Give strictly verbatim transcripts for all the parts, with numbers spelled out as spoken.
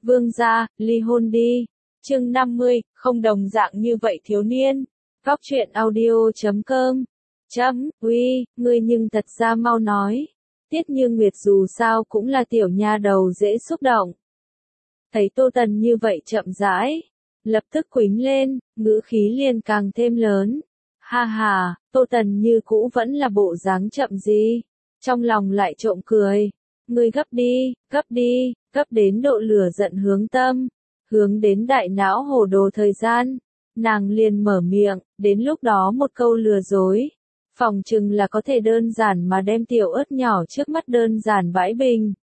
Vương gia, ly hôn đi. Chương năm mươi, không đồng dạng như vậy thiếu niên. Góc truyện audio chấm com. Chấm, uy, ngươi nhưng thật ra mau nói. Tiết Như Nguyệt dù sao cũng là tiểu nha đầu dễ xúc động. Thấy Tô Tần như vậy chậm rãi, lập tức quýnh lên, ngữ khí liền càng thêm lớn. Ha ha, Tô Tần như cũ vẫn là bộ dáng chậm gì, trong lòng lại trộm cười. Ngươi gấp đi, gấp đi, gấp đến độ lửa giận hướng tâm, hướng đến đại não hồ đồ thời gian. Nàng liền mở miệng, đến lúc đó một câu lừa dối. Phòng chừng là có thể đơn giản mà đem tiểu ớt nhỏ trước mắt đơn giản bãi bình.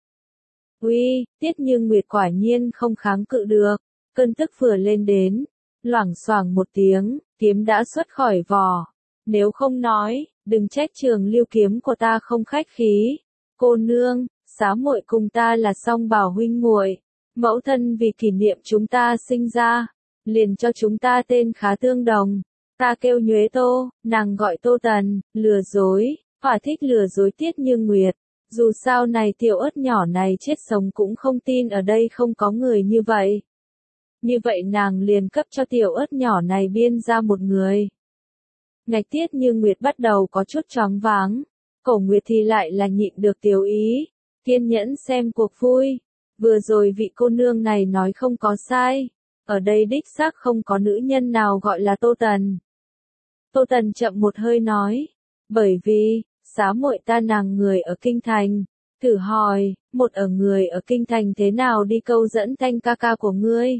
Uy, Tiết Như Nguyệt quả nhiên không kháng cự được, cơn tức vừa lên đến, loảng xoảng một tiếng, kiếm đã xuất khỏi vỏ. Nếu không nói, đừng trách trường lưu kiếm của ta không khách khí. Cô nương, xá muội cùng ta là song bảo huynh muội, mẫu thân vì kỷ niệm chúng ta sinh ra, liền cho chúng ta tên khá tương đồng. Ta kêu Nhuế Tô, nàng gọi Tô Tần, lừa dối, hỏa thích lừa dối Tiết Như Nguyệt. Dù sao này tiểu ớt nhỏ này chết sống cũng không tin ở đây không có người như vậy. Như vậy nàng liền cấp cho tiểu ớt nhỏ này biên ra một người. Ngạch Tiết Như Nguyệt bắt đầu có chút choáng váng, Cổ Nguyệt thì lại là nhịn được tiểu ý, kiên nhẫn xem cuộc vui. Vừa rồi vị cô nương này nói không có sai, ở đây đích xác không có nữ nhân nào gọi là Tô Tần. Tô Tần chậm một hơi nói, bởi vì, xá muội ta nàng người ở Kinh Thành, thử hỏi, một ở người ở Kinh Thành thế nào đi câu dẫn Thanh ca ca của ngươi?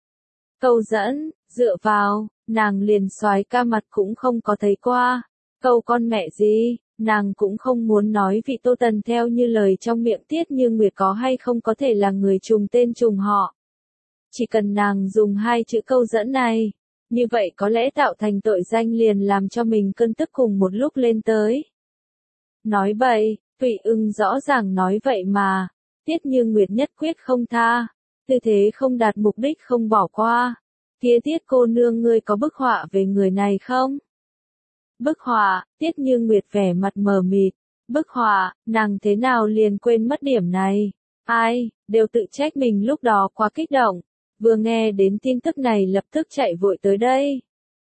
Câu dẫn, dựa vào, nàng liền soái ca mặt cũng không có thấy qua, câu con mẹ gì, nàng cũng không muốn nói vị Tô Tần theo như lời trong miệng Tiết Như Nguyệt có hay không có thể là người trùng tên trùng họ. Chỉ cần nàng dùng hai chữ câu dẫn này, như vậy có lẽ tạo thành tội danh liền làm cho mình cơn tức cùng một lúc lên tới. Nói bậy, Thụy Ưng rõ ràng nói vậy mà, Tiết Như Nguyệt nhất quyết không tha, tư thế không đạt mục đích không bỏ qua. Kia Tiết cô nương ngươi có bức họa về người này không? Bức họa, Tiết Như Nguyệt vẻ mặt mờ mịt, bức họa, nàng thế nào liền quên mất điểm này? Ai, đều tự trách mình lúc đó quá kích động, vừa nghe đến tin tức này lập tức chạy vội tới đây.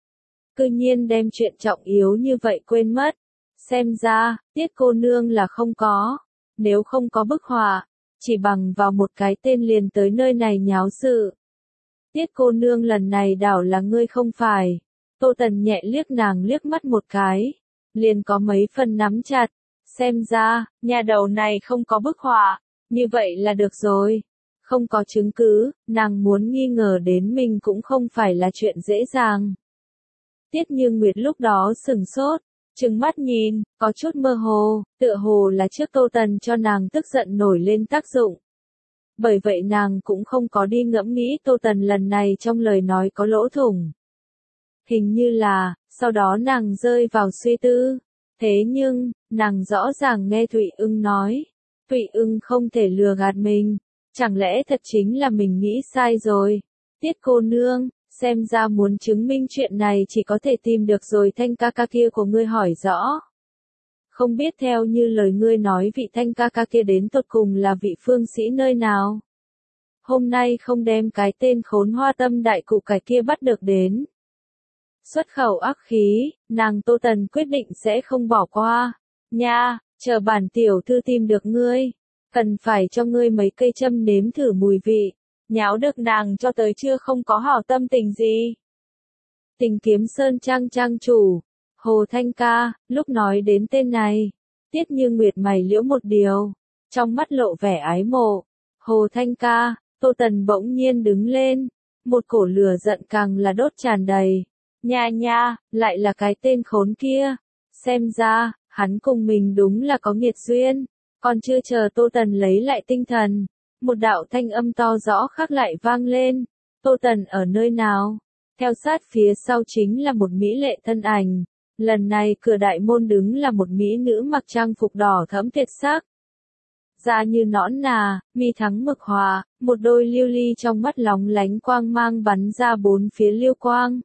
Cư nhiên đem chuyện trọng yếu như vậy quên mất. Xem ra, Tiết cô nương là không có, nếu không có bức họa, chỉ bằng vào một cái tên liền tới nơi này nháo sự. Tiết cô nương lần này đảo là ngươi không phải. Tô Tần nhẹ liếc nàng liếc mắt một cái, liền có mấy phần nắm chặt. Xem ra, nhà đầu này không có bức họa, như vậy là được rồi. Không có chứng cứ, nàng muốn nghi ngờ đến mình cũng không phải là chuyện dễ dàng. Tiết Như Nguyệt lúc đó sừng sốt, trừng mắt nhìn, có chút mơ hồ, tựa hồ là trước Tô Tần cho nàng tức giận nổi lên tác dụng. Bởi vậy nàng cũng không có đi ngẫm nghĩ Tô Tần lần này trong lời nói có lỗ thủng. Hình như là, sau đó nàng rơi vào suy tư. Thế nhưng, nàng rõ ràng nghe Thụy Ưng nói, Thụy Ưng không thể lừa gạt mình, chẳng lẽ thật chính là mình nghĩ sai rồi. Tiết cô nương, xem ra muốn chứng minh chuyện này chỉ có thể tìm được rồi Thanh ca ca kia của ngươi hỏi rõ. Không biết theo như lời ngươi nói vị Thanh ca ca kia đến tột cùng là vị phương sĩ nơi nào. Hôm nay không đem cái tên khốn hoa tâm đại cụ cái kia bắt được đến. Xuất khẩu ác khí, nàng Tô Tần quyết định sẽ không bỏ qua. Nha, chờ bản tiểu thư tìm được ngươi, cần phải cho ngươi mấy cây châm nếm thử mùi vị. Nháo được nàng cho tới chưa không có hảo tâm tình gì. Tình Kiếm Sơn trang trang chủ, Hồ Thanh ca, lúc nói đến tên này, Tiết Như Nguyệt mày liễu một điều, trong mắt lộ vẻ ái mộ. Hồ Thanh ca, Tô Tần bỗng nhiên đứng lên, một cổ lửa giận càng là đốt tràn đầy. Nha nha, lại là cái tên khốn kia. Xem ra, hắn cùng mình đúng là có nghiệt duyên. Còn chưa chờ Tô Tần lấy lại tinh thần, một đạo thanh âm to rõ khác lại vang lên. Tô Tần ở nơi nào? Theo sát phía sau chính là một mỹ lệ thân ảnh. Lần này cửa đại môn đứng là một mỹ nữ mặc trang phục đỏ thẫm tuyệt sắc. Da như nõn nà, mi thắng mực hòa, một đôi lưu ly trong mắt lóng lánh quang mang bắn ra bốn phía lưu quang.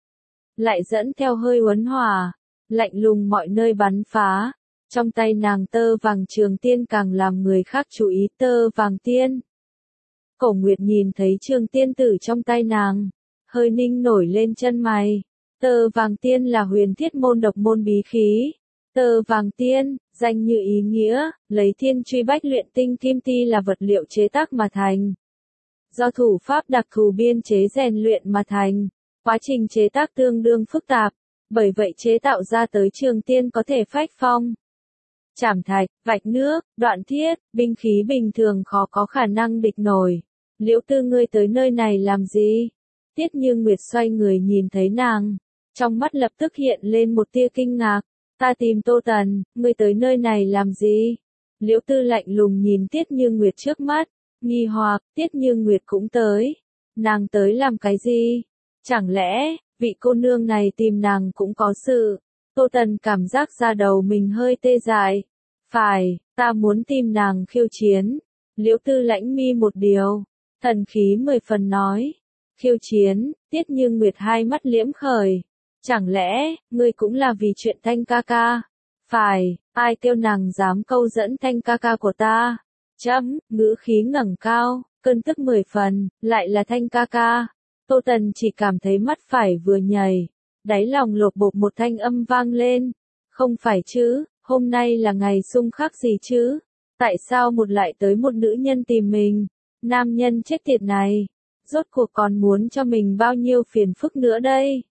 Lại dẫn theo hơi uốn hòa, lạnh lùng mọi nơi bắn phá. Trong tay nàng tơ vàng trường tiên càng làm người khác chú ý tơ vàng tiên. Cổ Nguyệt nhìn thấy trường tiên tử trong tay nàng, hơi ninh nổi lên chân mày. Tơ vàng tiên là huyền thiết môn độc môn bí khí. Tơ vàng tiên, danh như ý nghĩa, lấy thiên truy bách luyện tinh kim ti là vật liệu chế tác mà thành. Do thủ pháp đặc thù biên chế rèn luyện mà thành, quá trình chế tác tương đương phức tạp, bởi vậy chế tạo ra tới trường tiên có thể phách phong, chảm thạch, vạch nước, đoạn thiết, binh khí bình thường khó có khả năng địch nổi. Liễu Tư, ngươi tới nơi này làm gì? Tiết Như Nguyệt xoay người nhìn thấy nàng, trong mắt lập tức hiện lên một tia kinh ngạc. Ta tìm Tô Tần, ngươi tới nơi này làm gì? Liễu Tư lạnh lùng nhìn Tiết Như Nguyệt trước mắt, nghi hoặc, Tiết Như Nguyệt cũng tới. Nàng tới làm cái gì? Chẳng lẽ, vị cô nương này tìm nàng cũng có sự? Tô Tần cảm giác da đầu mình hơi tê dại. Phải, ta muốn tìm nàng khiêu chiến. Liễu Tư lãnh mi một điều, thần khí mười phần nói. Khiêu chiến, Tiết Như Nguyệt hai mắt liễm khởi. Chẳng lẽ, ngươi cũng là vì chuyện Thanh ca ca? Phải, ai kêu nàng dám câu dẫn Thanh ca ca của ta? Chấm, ngữ khí ngẩng cao, cơn tức mười phần, lại là Thanh ca ca. Tô Tần chỉ cảm thấy mắt phải vừa nhảy, đáy lòng lột bột một thanh âm vang lên. Không phải chứ, hôm nay là ngày xung khắc gì chứ? Tại sao một lại tới một nữ nhân tìm mình? Nam nhân chết tiệt này, rốt cuộc còn muốn cho mình bao nhiêu phiền phức nữa đây?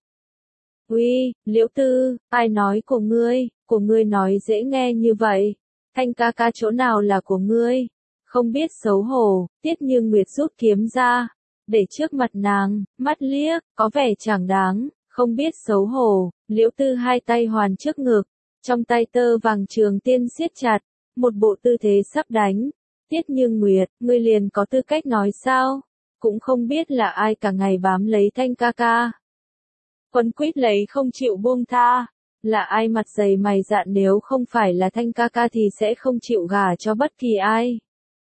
Uy, Liễu Tư, ai nói của ngươi, của ngươi nói dễ nghe như vậy. Thanh ca ca chỗ nào là của ngươi? Không biết xấu hổ, Tiết Như Nguyệt rút kiếm ra, để trước mặt nàng, mắt liếc, có vẻ chẳng đáng, không biết xấu hổ. Liễu Tư hai tay hoàn trước ngực, trong tay tơ vàng trường tiên siết chặt, một bộ tư thế sắp đánh. Tiết Như Nguyệt, ngươi liền có tư cách nói sao? Cũng không biết là ai cả ngày bám lấy Thanh ca ca, quấn quýt lấy không chịu buông tha. Là ai mặt dày mày dạn, nếu không phải là Thanh ca ca thì sẽ không chịu gả cho bất kỳ ai.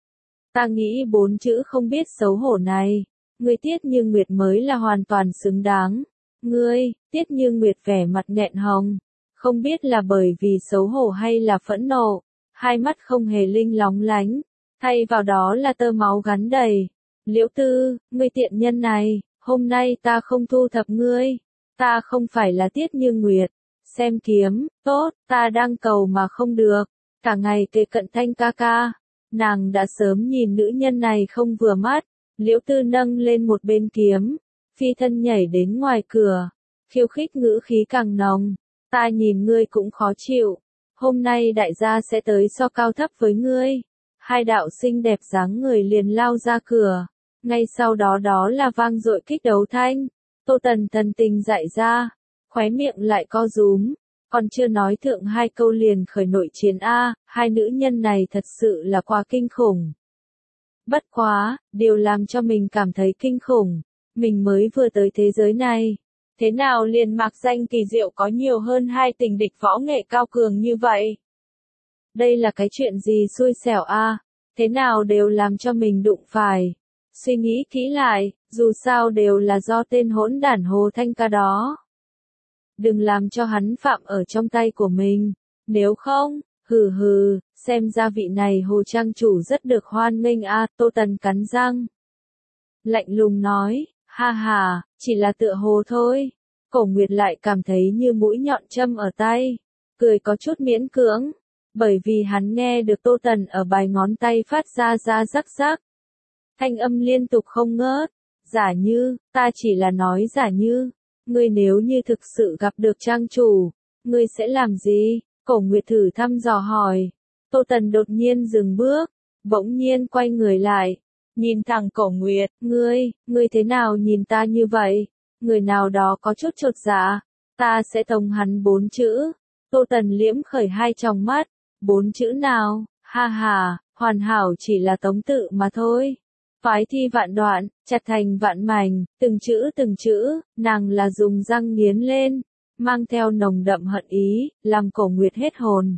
Ta nghĩ bốn chữ không biết xấu hổ này, ngươi Tiết Như Nguyệt mới là hoàn toàn xứng đáng. Ngươi, Tiết Như Nguyệt vẻ mặt nghẹn hồng, không biết là bởi vì xấu hổ hay là phẫn nộ, hai mắt không hề linh lóng lánh, thay vào đó là tơ máu gắn đầy. Liễu Tư, ngươi tiện nhân này, hôm nay ta không thu thập ngươi. Ta không phải là Tiết Như Nguyệt. Xem kiếm, tốt, ta đang cầu mà không được. Cả ngày kề cận Thanh ca ca. Nàng đã sớm nhìn nữ nhân này không vừa mắt. Liễu Tư nâng lên một bên kiếm, phi thân nhảy đến ngoài cửa, khiêu khích ngữ khí càng nồng. Ta nhìn ngươi cũng khó chịu. Hôm nay đại gia sẽ tới so cao thấp với ngươi. Hai đạo xinh đẹp dáng người liền lao ra cửa. Ngay sau đó đó là vang dội kích đấu thanh. Tô Tần thần tình dại ra, khóe miệng lại co rúm, còn chưa nói thượng hai câu liền khởi nội chiến a, hai nữ nhân này thật sự là quá kinh khủng. Bất quá, điều làm cho mình cảm thấy kinh khủng, mình mới vừa tới thế giới này, thế nào liền mạc danh kỳ diệu có nhiều hơn hai tình địch võ nghệ cao cường như vậy? Đây là cái chuyện gì xui xẻo a, thế nào đều làm cho mình đụng phải. Suy nghĩ kỹ lại, dù sao đều là do tên hỗn đản Hồ Thanh ca đó. Đừng làm cho hắn phạm ở trong tay của mình, nếu không, hừ hừ, xem ra vị này Hồ trang chủ rất được hoan nghênh a. Tô Tần cắn răng, lạnh lùng nói, ha ha, chỉ là tựa hồ thôi. Cổ Nguyệt lại cảm thấy như mũi nhọn châm ở tay, cười có chút miễn cưỡng, bởi vì hắn nghe được Tô Tần ở bài ngón tay phát ra ra rắc rắc. Thanh âm liên tục không ngớt, giả như, ta chỉ là nói giả như, ngươi nếu như thực sự gặp được trang chủ, ngươi sẽ làm gì? Cổ Nguyệt thử thăm dò hỏi. Tô Tần đột nhiên dừng bước, bỗng nhiên quay người lại, nhìn thẳng Cổ Nguyệt, ngươi, ngươi thế nào nhìn ta như vậy? Người nào đó có chút chột dạ, ta sẽ tống hắn bốn chữ. Tô Tần liễm khởi hai tròng mắt, bốn chữ nào? Ha ha, hoàn hảo chỉ là tống tự mà thôi. Phái thi vạn đoạn, chặt thành vạn mảnh, từng chữ từng chữ, nàng là dùng răng nghiến lên, mang theo nồng đậm hận ý, làm Cổ Nguyệt hết hồn.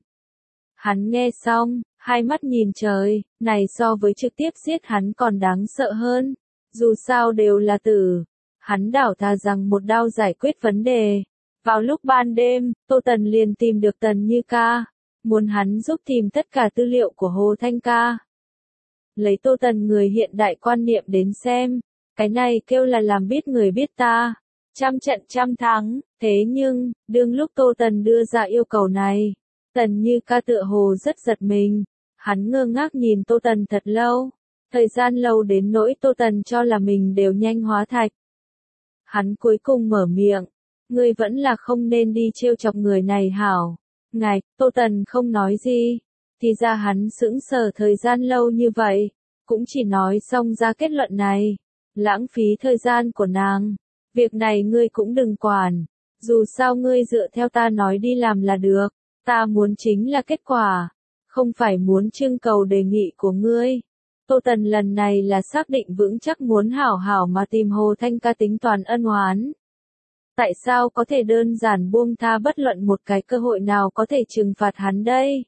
Hắn nghe xong, hai mắt nhìn trời, này so với trực tiếp giết hắn còn đáng sợ hơn, dù sao đều là tử. Hắn đảo thà rằng một đao giải quyết vấn đề. Vào lúc ban đêm, Tô Tần liền tìm được Tần Như ca, muốn hắn giúp tìm tất cả tư liệu của Hồ Thanh ca. Lấy Tô Tần người hiện đại quan niệm đến xem, cái này kêu là làm biết người biết ta, trăm trận trăm thắng, thế nhưng, đương lúc Tô Tần đưa ra yêu cầu này, Tần Như Ca tựa hồ rất giật mình, hắn ngơ ngác nhìn Tô Tần thật lâu, thời gian lâu đến nỗi Tô Tần cho là mình đều nhanh hóa thạch. Hắn cuối cùng mở miệng, ngươi vẫn là không nên đi trêu chọc người này hảo. Ngài, Tô Tần không nói gì, thì ra hắn sững sờ thời gian lâu như vậy, cũng chỉ nói xong ra kết luận này, lãng phí thời gian của nàng, việc này ngươi cũng đừng quản, dù sao ngươi dựa theo ta nói đi làm là được, ta muốn chính là kết quả, không phải muốn trưng cầu đề nghị của ngươi. Tô Tần lần này là xác định vững chắc muốn hảo hảo mà tìm Hồ Thanh Ca tính toàn ân oán. Tại sao có thể đơn giản buông tha bất luận một cái cơ hội nào có thể trừng phạt hắn đây?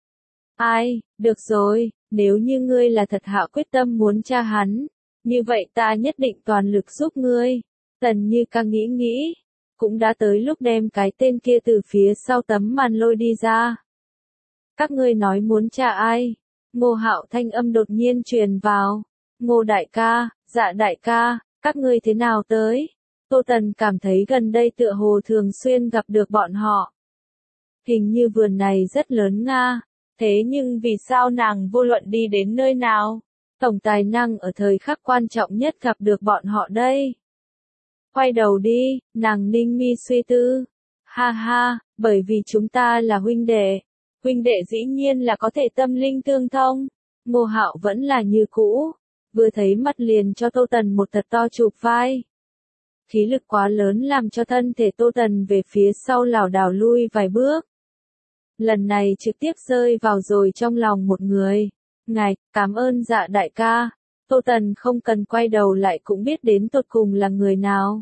Ai, được rồi, nếu như ngươi là thật hạ quyết tâm muốn tra hắn, như vậy ta nhất định toàn lực giúp ngươi. Tần Như Ca nghĩ nghĩ, cũng đã tới lúc đem cái tên kia từ phía sau tấm màn lôi đi ra. Các ngươi nói muốn tra ai? Ngô Hạo thanh âm đột nhiên truyền vào. Ngô đại ca, Dạ đại ca, các ngươi thế nào tới? Tô Tần cảm thấy gần đây tựa hồ thường xuyên gặp được bọn họ. Hình như vườn này rất lớn nga, thế nhưng vì sao nàng vô luận đi đến nơi nào, tổng tài năng ở thời khắc quan trọng nhất gặp được bọn họ đây? Quay đầu đi, nàng ninh mi suy tư. Ha ha, bởi vì chúng ta là huynh đệ. Huynh đệ dĩ nhiên là có thể tâm linh tương thông. Ngô Hạo vẫn là như cũ, vừa thấy mặt liền cho Tô Tần một thật to chụp vai. Khí lực quá lớn làm cho thân thể Tô Tần về phía sau lảo đảo lui vài bước. Lần này trực tiếp rơi vào rồi trong lòng một người. Ngài, cảm ơn Dạ đại ca. Tô Tần không cần quay đầu lại cũng biết đến tột cùng là người nào.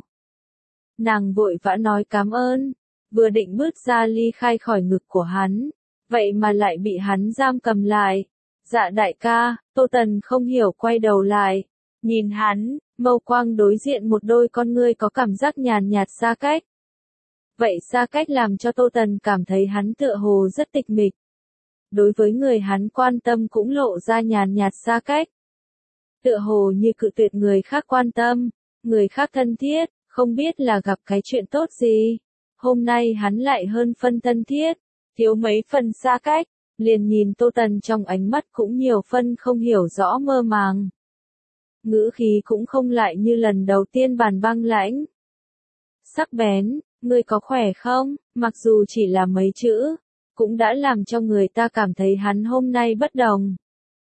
Nàng vội vã nói cảm ơn, vừa định bước ra ly khai khỏi ngực của hắn, vậy mà lại bị hắn giam cầm lại. Dạ đại ca, Tô Tần không hiểu quay đầu lại, nhìn hắn, mâu quang đối diện một đôi con ngươi có cảm giác nhàn nhạt xa cách. Vậy xa cách làm cho Tô Tần cảm thấy hắn tựa hồ rất tịch mịch. Đối với người hắn quan tâm cũng lộ ra nhàn nhạt xa cách. Tựa hồ như cự tuyệt người khác quan tâm, người khác thân thiết, không biết là gặp cái chuyện tốt gì. Hôm nay hắn lại hơn phân thân thiết, thiếu mấy phần xa cách, liền nhìn Tô Tần trong ánh mắt cũng nhiều phân không hiểu rõ mơ màng. Ngữ khí cũng không lại như lần đầu tiên bàn băng lãnh. Sắc bén, ngươi có khỏe không? Mặc dù chỉ là mấy chữ, cũng đã làm cho người ta cảm thấy hắn hôm nay bất đồng.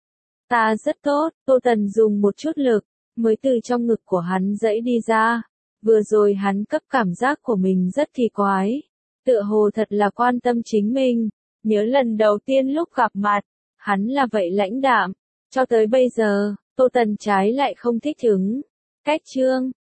Ta rất tốt, Tô Tần dùng một chút lực, mới từ trong ngực của hắn dãy đi ra. Vừa rồi hắn cấp cảm giác của mình rất kỳ quái. Tựa hồ thật là quan tâm chính mình. Nhớ lần đầu tiên lúc gặp mặt, hắn là vậy lãnh đạm. Cho tới bây giờ, Tô Tần trái lại không thích ứng. Cách chương